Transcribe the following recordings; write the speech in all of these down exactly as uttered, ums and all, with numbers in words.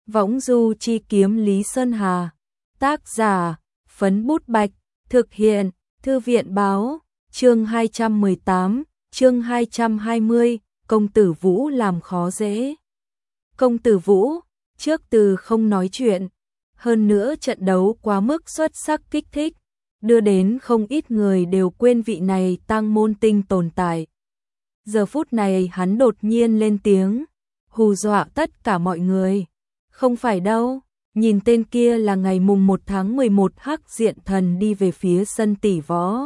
Võng du chi kiếm Lý Sơn Hà. Tác giả, Phấn Bút Bạch. Thực hiện, Thư viện báo. Chương hai trăm mười tám, chương hai trăm hai mươi, công tử Vũ làm khó dễ. Công tử Vũ, trước từ không nói chuyện, hơn nữa trận đấu quá mức xuất sắc kích thích, đưa đến không ít người đều quên vị này tang môn tinh tồn tại. Giờ phút này hắn đột nhiên lên tiếng, hù dọa tất cả mọi người. Không phải đâu, nhìn tên kia là ngày mùng một tháng mười một Hắc Diện Thần đi về phía sân tỷ võ.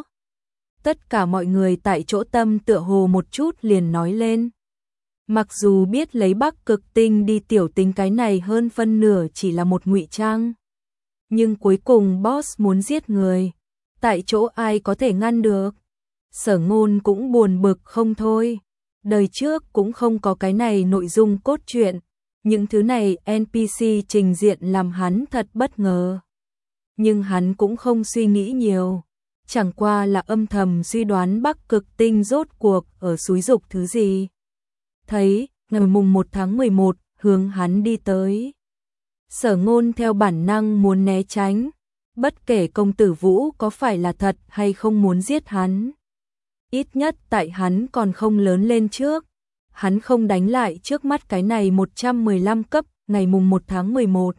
Tất cả mọi người tại chỗ tâm tựa hồ một chút liền nói lên. Mặc dù biết lấy Bắc Cực Tinh đi tiểu tính cái này hơn phân nửa chỉ là một ngụy trang, nhưng cuối cùng boss muốn giết người, tại chỗ ai có thể ngăn được. Sở Ngôn cũng buồn bực không thôi. Đời trước cũng không có cái này nội dung cốt truyện, những thứ này en pê xê trình diện làm hắn thật bất ngờ. Nhưng hắn cũng không suy nghĩ nhiều, chẳng qua là âm thầm suy đoán Bắc Cực Tinh rốt cuộc ở xúi dục thứ gì. Thấy, ngày mùng một tháng mười một, hướng hắn đi tới. Sở Ngôn theo bản năng muốn né tránh, bất kể công tử Vũ có phải là thật hay không muốn giết hắn. Ít nhất tại hắn còn không lớn lên trước, hắn không đánh lại trước mắt cái này một trăm mười lăm cấp ngày mùng một tháng mười một.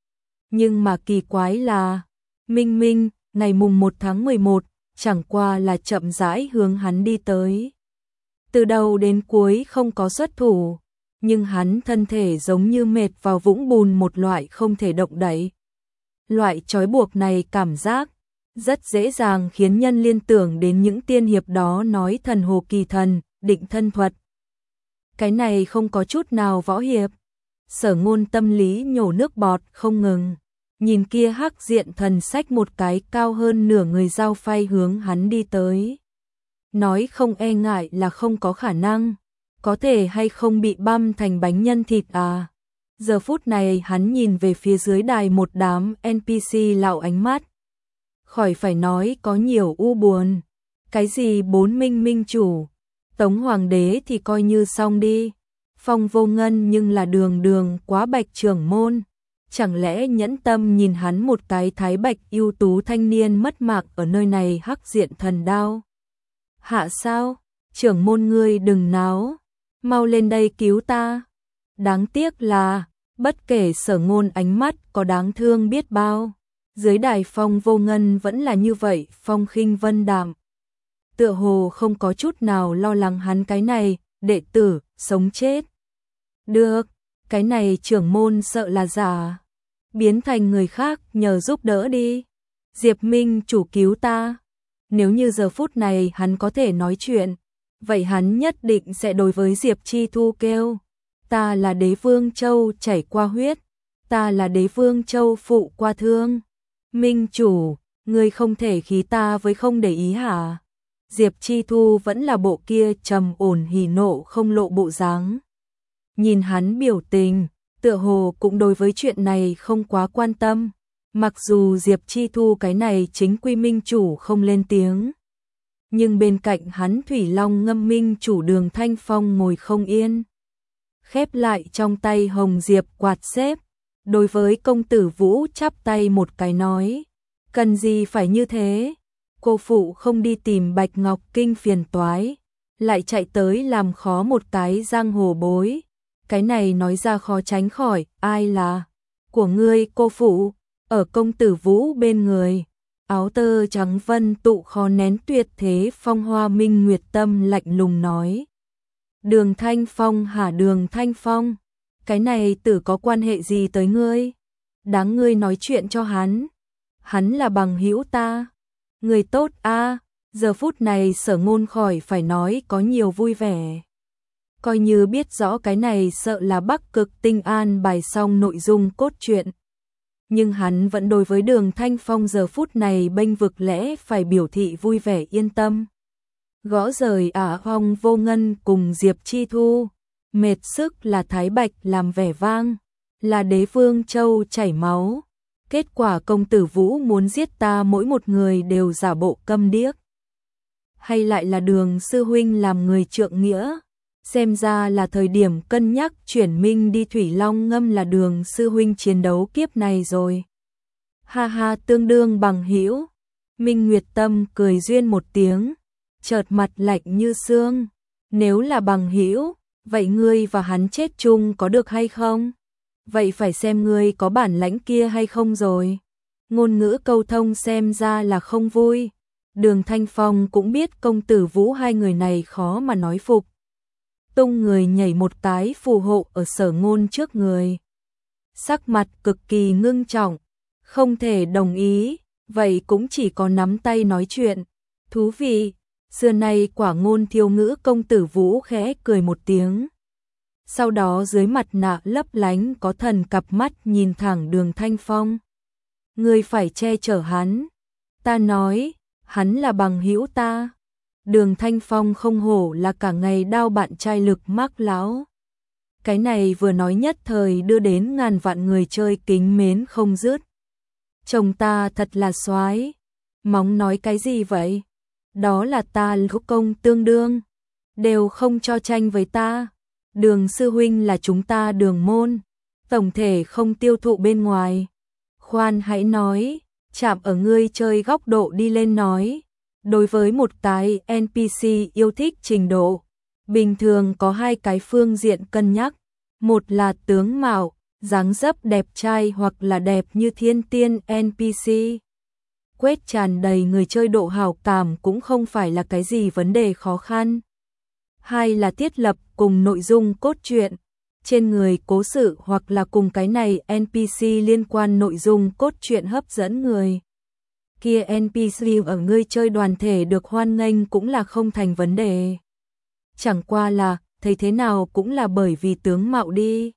Nhưng mà kỳ quái là, Minh Minh, ngày mùng một tháng mười một, chẳng qua là chậm rãi hướng hắn đi tới. Từ đầu đến cuối không có xuất thủ, nhưng hắn thân thể giống như mệt vào vũng bùn một loại không thể động đậy. Loại trói buộc này cảm giác rất dễ dàng khiến nhân liên tưởng đến những tiên hiệp đó nói thần hồ kỳ thần, định thân thuật. Cái này không có chút nào võ hiệp. Sở Ngôn tâm lý nhổ nước bọt không ngừng, nhìn kia Hắc Diện Thần xách một cái cao hơn nửa người dao phay hướng hắn đi tới. Nói không e ngại là không có khả năng, có thể hay không bị băm thành bánh nhân thịt à. Giờ phút này hắn nhìn về phía dưới đài một đám en pê xê lạo ánh mắt. Khỏi phải nói có nhiều u buồn. Cái gì bốn minh minh chủ, Tống Hoàng đế thì coi như xong đi. Phong Vô Ngân nhưng là đường đường quá bạch trưởng môn. Chẳng lẽ nhẫn tâm nhìn hắn một cái thái bạch ưu tú thanh niên mất mạng ở nơi này Hắc Diện Thần đao. Hạ sao, trưởng môn ngươi đừng náo, mau lên đây cứu ta. Đáng tiếc là, bất kể Sở Ngôn ánh mắt có đáng thương biết bao, dưới đài Phong Vô Ngân vẫn là như vậy phong khinh vân đạm. Tựa hồ không có chút nào lo lắng hắn cái này, đệ tử, sống chết. Được, cái này trưởng môn sợ là giả. Biến thành người khác nhờ giúp đỡ đi. Diệp Minh chủ cứu ta. Nếu như giờ phút này hắn có thể nói chuyện, vậy hắn nhất định sẽ đối với Diệp Chi Thu kêu. Ta là Đế Vương Châu chảy qua huyết. Ta là Đế Vương Châu phụ qua thương. Minh chủ, ngươi không thể khí ta với không để ý hả? Diệp Chi Thu vẫn là bộ kia trầm ổn hỉ nộ không lộ bộ dáng. Nhìn hắn biểu tình, tựa hồ cũng đối với chuyện này không quá quan tâm. Mặc dù Diệp Chi Thu cái này chính quy minh chủ không lên tiếng, nhưng bên cạnh hắn Thủy Long Ngâm minh chủ Đường Thanh Phong ngồi không yên. Khép lại trong tay hồng diệp quạt xếp, đối với công tử Vũ chắp tay một cái nói, cần gì phải như thế, cô phụ không đi tìm Bạch Ngọc Kinh phiền toái, lại chạy tới làm khó một cái giang hồ bối. Cái này nói ra khó tránh khỏi, ai là của ngươi cô phụ. Ở công tử Vũ bên người, áo tơ trắng vân tụ khó nén tuyệt thế phong hoa minh nguyệt tâm lạnh lùng nói. Đường Thanh Phong hả Đường Thanh Phong, cái này tử có quan hệ gì tới ngươi? Đáng ngươi nói chuyện cho hắn. Hắn là bằng hữu ta. Người tốt a. Giờ phút này Sở Ngôn khỏi phải nói có nhiều vui vẻ. Coi như biết rõ cái này sợ là Bắc Cực Tinh an bài xong nội dung cốt truyện. Nhưng hắn vẫn đối với Đường Thanh Phong giờ phút này bênh vực lẽ phải biểu thị vui vẻ yên tâm. Gõ rời ả Phong Vô Ngân cùng Diệp Chi Thu, mệt sức là Thái Bạch làm vẻ vang, là Đế Vương Châu chảy máu. Kết quả công tử Vũ muốn giết ta mỗi một người đều giả bộ câm điếc. Hay lại là Đường sư huynh làm người trượng nghĩa, Xem ra là thời điểm cân nhắc chuyển Minh đi Thủy Long Ngâm là Đường sư huynh chiến đấu kiếp này rồi. Ha ha, tương đương bằng hữu. Minh Nguyệt Tâm cười duyên một tiếng, chợt mặt lạnh như xương. Nếu là bằng hữu, vậy ngươi và hắn chết chung có được hay không? Vậy phải xem ngươi có bản lãnh kia hay không rồi. Ngôn ngữ câu thông xem ra là không vui. Đường Thanh Phong cũng biết công tử Vũ hai người này khó mà nói phục. Tung người nhảy một cái phù hộ ở Sở Ngôn trước người. Sắc mặt cực kỳ ngưng trọng, không thể đồng ý, vậy cũng chỉ có nắm tay nói chuyện. Thú vị, xưa nay quả ngôn thiêu ngữ công tử Vũ khẽ cười một tiếng. Sau đó dưới mặt nạ lấp lánh có thần cặp mắt nhìn thẳng Đường Thanh Phong. Ngươi phải che chở hắn. Ta nói, hắn là bằng hữu ta. Đường Thanh Phong không hổ là cả ngày đao bạn trai Lực Mác lão. Cái này vừa nói nhất thời đưa đến ngàn vạn người chơi kính mến không dứt. Chồng ta thật là soái. Móng nói cái gì vậy? Đó là ta lúc công tương đương. Đều không cho tranh với ta. Đường sư huynh là chúng ta Đường môn. Tổng thể không tiêu thụ bên ngoài. Khoan hãy nói, chạm ở ngươi chơi góc độ đi lên nói. Đối với một cái en pê xê yêu thích trình độ, bình thường có hai cái phương diện cân nhắc. Một là tướng mạo, dáng dấp đẹp trai hoặc là đẹp như thiên tiên en pê xê. Quét tràn đầy người chơi độ hảo cảm cũng không phải là cái gì vấn đề khó khăn. Hai là thiết lập cùng nội dung cốt truyện, trên người cố sự hoặc là cùng cái này en pê xê liên quan nội dung cốt truyện hấp dẫn người. Kia en pê xê ở người chơi đoàn thể được hoan nghênh cũng là không thành vấn đề. Chẳng qua là, thấy thế nào cũng là bởi vì tướng mạo đi.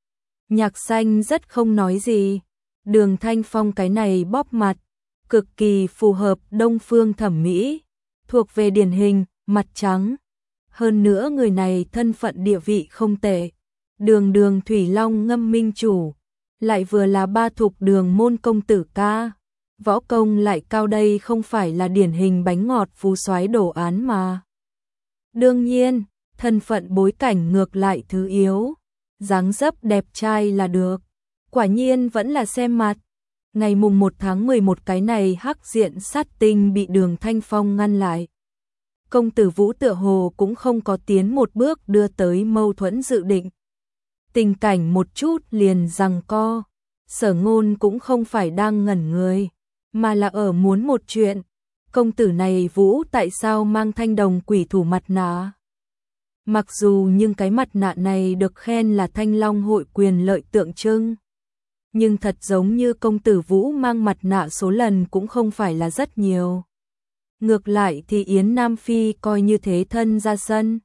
Nhạc Xanh rất không nói gì. Đường Thanh Phong cái này bóp mặt, cực kỳ phù hợp đông phương thẩm mỹ, thuộc về điển hình, mặt trắng. Hơn nữa người này thân phận địa vị không tệ. Đường đường Thủy Long Ngâm minh chủ, lại vừa là ba thục Đường môn công tử ca. Võ công lại cao, đây không phải là điển hình bánh ngọt phú soái đồ án mà. Đương nhiên, thân phận bối cảnh ngược lại thứ yếu. Dáng dấp đẹp trai là được. Quả nhiên vẫn là xem mặt. Ngày mùng một tháng mười một cái này hắc diện sát tinh bị Đường Thanh Phong ngăn lại. Công tử Vũ tựa hồ cũng không có tiến một bước đưa tới mâu thuẫn dự định. Tình cảnh một chút liền giằng co. Sở Ngôn cũng không phải đang ngẩn người, mà là ở muốn một chuyện. Công tử này Vũ tại sao mang thanh đồng quỷ thủ mặt nạ? Mặc dù nhưng cái mặt nạ này được khen là Thanh Long hội quyền lợi tượng trưng. Nhưng thật giống như công tử Vũ mang mặt nạ số lần cũng không phải là rất nhiều. Ngược lại thì Yến Nam Phi coi như thế thân ra sân.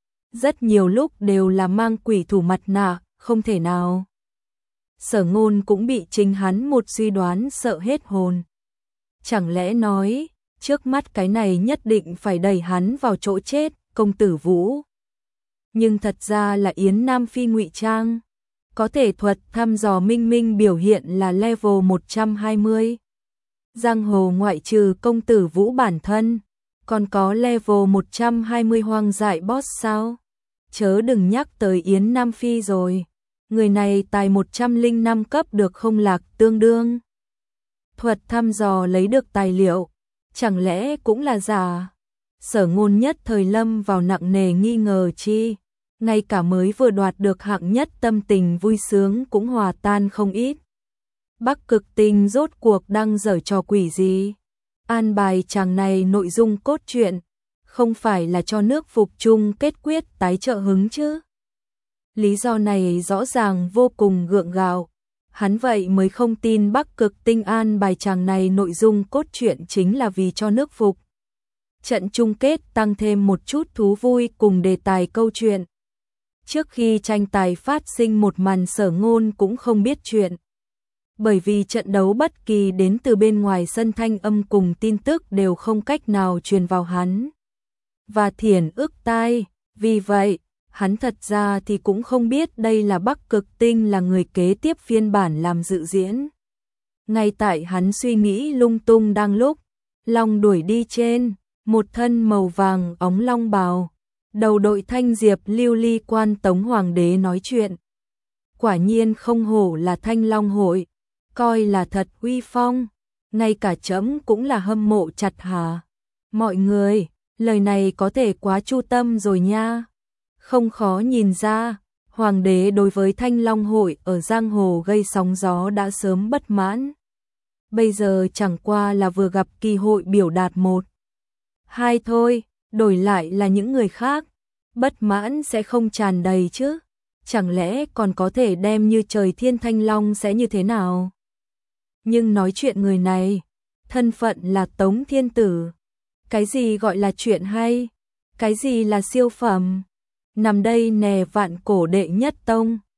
Rất nhiều lúc đều là mang quỷ thủ mặt nạ, không thể nào. Sở Ngôn cũng bị chính hắn một suy đoán sợ hết hồn. Chẳng lẽ nói, trước mắt cái này nhất định phải đẩy hắn vào chỗ chết, công tử Vũ. Nhưng thật ra là Yến Nam Phi ngụy trang. Có thể thuật thăm dò minh minh biểu hiện là level một trăm hai mươi. Giang hồ ngoại trừ công tử Vũ bản thân, còn có level một trăm hai mươi hoang dại boss sao? Chớ đừng nhắc tới Yến Nam Phi rồi. Người này tài một trăm lẻ năm cấp được không lạc tương đương. Thuật thăm dò lấy được tài liệu, chẳng lẽ cũng là giả? Sở Ngôn nhất thời lâm vào nặng nề nghi ngờ chi. Ngay cả mới vừa đoạt được hạng nhất tâm tình vui sướng cũng hòa tan không ít. Bắc Cực Tinh rốt cuộc đang giở trò quỷ gì? An bài chàng này nội dung cốt truyện, không phải là cho nước phục chung kết quyết tái trợ hứng chứ? Lý do này rõ ràng vô cùng gượng gạo. Hắn vậy mới không tin Bắc Cực Tinh an bài chàng này nội dung cốt truyện chính là vì cho nước phục. Trận chung kết tăng thêm một chút thú vui cùng đề tài câu chuyện. Trước khi tranh tài phát sinh một màn Sở Ngôn cũng không biết chuyện. Bởi vì trận đấu bất kỳ đến từ bên ngoài sân thanh âm cùng tin tức đều không cách nào truyền vào hắn. Và thiển ức tai, vì vậy, hắn thật ra thì cũng không biết đây là Bắc Cực Tinh là người kế tiếp phiên bản làm dự diễn. Ngay tại hắn suy nghĩ lung tung đang lúc, long đuổi đi trên, một thân màu vàng óng long bào, Đầu đội thanh diệp lưu ly quan Tống Hoàng đế nói chuyện. Quả nhiên không hổ là Thanh Long hội, coi là thật uy phong, ngay cả trẫm cũng là hâm mộ chặt hà. Mọi người, lời này có thể quá chu tâm rồi nha. Không khó nhìn ra, Hoàng đế đối với Thanh Long hội ở giang hồ gây sóng gió đã sớm bất mãn. Bây giờ chẳng qua là vừa gặp kỳ hội biểu đạt một. Hai thôi, đổi lại là những người khác, bất mãn sẽ không tràn đầy chứ. Chẳng lẽ còn có thể đem như trời thiên thanh long sẽ như thế nào? Nhưng nói chuyện người này, thân phận là Tống Thiên Tử. Cái gì gọi là chuyện hay? Cái gì là siêu phẩm? Nằm đây nè vạn cổ đệ nhất tông.